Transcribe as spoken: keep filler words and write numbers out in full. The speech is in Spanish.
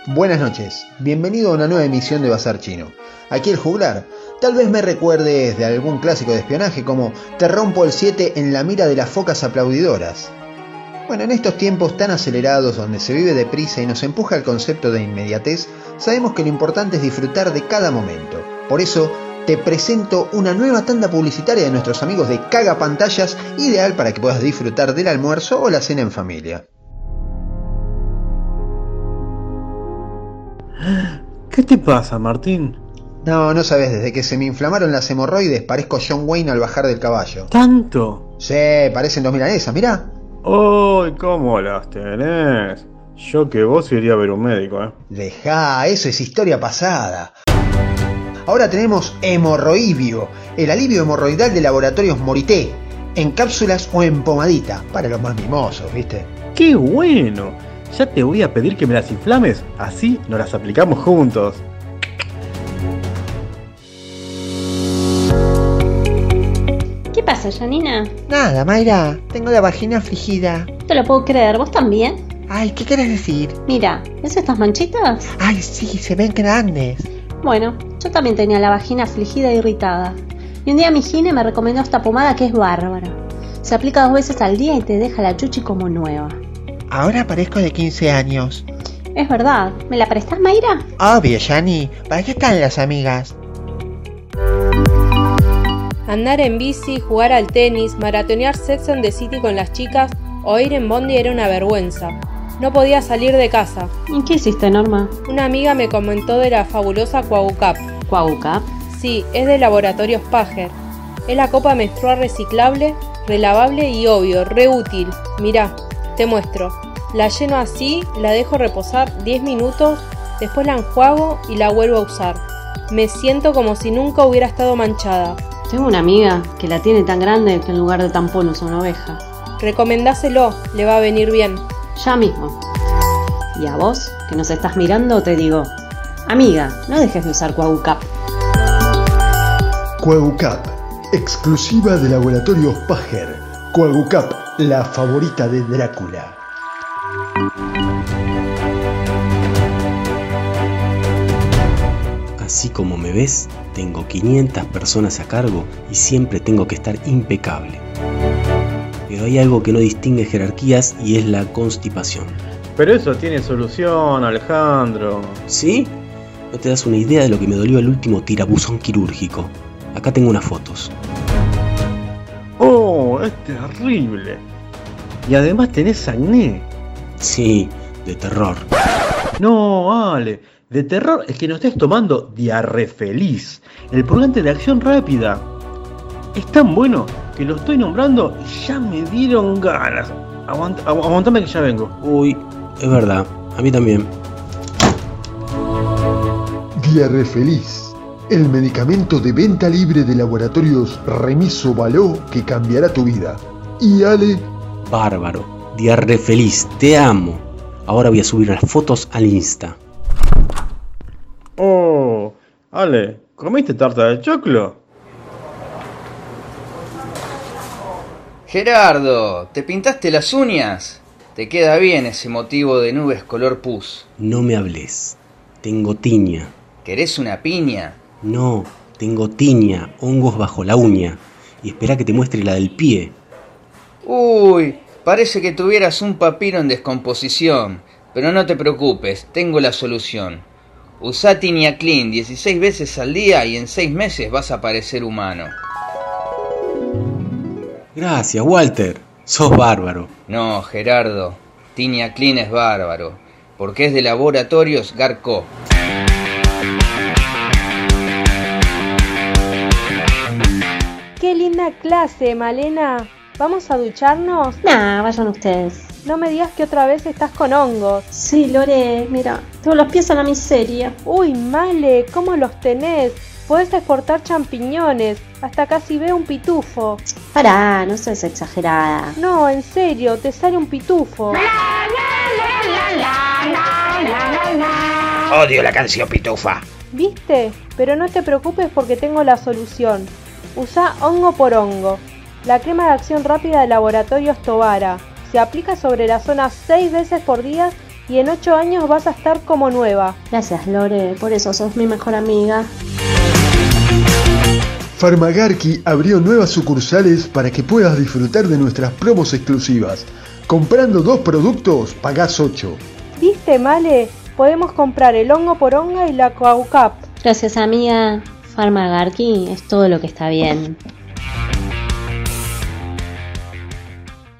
Buenas noches, bienvenido a una nueva emisión de Bazar Chino. Aquí el juglar. Tal vez me recuerdes de algún clásico de espionaje como Te rompo el siete en la mira de las focas aplaudidoras. Bueno, en estos tiempos tan acelerados donde se vive deprisa y nos empuja el concepto de inmediatez, sabemos que lo importante es disfrutar de cada momento. Por eso, te presento una nueva tanda publicitaria de nuestros amigos de Caga Pantallas, ideal para que puedas disfrutar del almuerzo o la cena en familia. ¿Qué te pasa, Martín? No, no sabes, desde que se me inflamaron las hemorroides parezco John Wayne al bajar del caballo. ¿Tanto? Sí, parecen dos milanesas, mirá. ¡Uy, cómo las tenés! Yo que vos iría a ver un médico, ¿eh? Dejá, eso es historia pasada. Ahora tenemos Hemorroivio, el alivio hemorroidal de Laboratorios Morité, en cápsulas o en pomadita, para los más mimosos, ¿viste? ¡Qué bueno! Ya te voy a pedir que me las inflames, así nos las aplicamos juntos. ¿Qué pasa, Janina? Nada, Mayra, tengo la vagina afligida. No te lo puedo creer, ¿vos también? Ay, ¿qué quieres decir? Mira, ¿ves estas manchitas? Ay, sí, se ven grandes. Bueno, yo también tenía la vagina afligida e irritada. Y un día mi gine me recomendó esta pomada que es bárbara. Se aplica dos veces al día y te deja la chuchi como nueva. Ahora parezco de quince años. Es verdad, ¿me la prestás, Mayra? Obvio, Yani, ¿para qué están las amigas? Andar en bici, jugar al tenis, maratonear Sex and the City con las chicas o ir en bondi era una vergüenza. No podía salir de casa. ¿Y qué hiciste, Norma? Una amiga me comentó de la fabulosa Quagucap. ¿Quagucap? Sí, es de Laboratorios Pajer. Es la copa menstrual reciclable, relavable y obvio, re útil. Mirá, te muestro. La lleno así, la dejo reposar diez minutos, después la enjuago y la vuelvo a usar. Me siento como si nunca hubiera estado manchada. Tengo una amiga que la tiene tan grande que en lugar de tampón usa una oveja. Recomendáselo, le va a venir bien. Ya mismo. Y a vos, que nos estás mirando, te digo, amiga, no dejes de usar Quagucap. Quagucap, exclusiva de Laboratorios Pajer. Quagucap, la favorita de Drácula. Así como me ves, tengo quinientas personas a cargo y siempre tengo que estar impecable. Pero hay algo que no distingue jerarquías y es la constipación. Pero eso tiene solución, Alejandro. ¿Sí? No te das una idea de lo que me dolió el último tirabuzón quirúrgico. Acá tengo unas fotos. ¡Oh, es terrible! Y además tenés acné. Sí, de terror. No, Ale, de terror es que no estés tomando Diarrefeliz, el purgante de acción rápida. Es tan bueno que lo estoy nombrando y ya me dieron ganas. Aguant- agu- aguantame que ya vengo. Uy, es verdad, a mí también. Diarrefeliz, el medicamento de venta libre de Laboratorios Remiso Baló que cambiará tu vida. Y Ale... Bárbaro, Diarrefeliz, te amo. Ahora voy a subir las fotos al Insta. Oh, Ale, ¿comiste tarta de choclo? Gerardo, ¿te pintaste las uñas? Te queda bien ese motivo de nubes color pus. No me hables. Tengo tiña. ¿Querés una piña? No, tengo tiña, hongos bajo la uña. Y espera que te muestre la del pie. Uy, parece que tuvieras un papiro en descomposición. Pero no te preocupes, tengo la solución. Usá Tinea Clean dieciséis veces al día y en seis meses vas a parecer humano. Gracias, Walter. Sos bárbaro. No, Gerardo, Tinea Clean es bárbaro, porque es de Laboratorios Garco. ¡Qué linda clase, Malena! ¿Vamos a ducharnos? Nah, vayan ustedes. No me digas que otra vez estás con hongos. Sí, Lore, mira, tengo los pies a la miseria. Uy, Male, ¿cómo los tenés? Podés exportar champiñones. Hasta casi veo un pitufo. Pará, no seas exagerada. No, en serio, te sale un pitufo. Odio la canción pitufa. ¿Viste? Pero no te preocupes porque tengo la solución. Usá hongo por hongo. La crema de acción rápida de Laboratorios Tobara. Se aplica sobre la zona seis veces por día y en ocho años vas a estar como nueva. Gracias, Lore, por eso sos mi mejor amiga. Farmagarki abrió nuevas sucursales para que puedas disfrutar de nuestras promos exclusivas. Comprando dos productos, pagás ocho. ¿Viste, Male? Podemos comprar el hongo poronga y la coaucap. Gracias, amiga. Farmagarki es todo lo que está bien.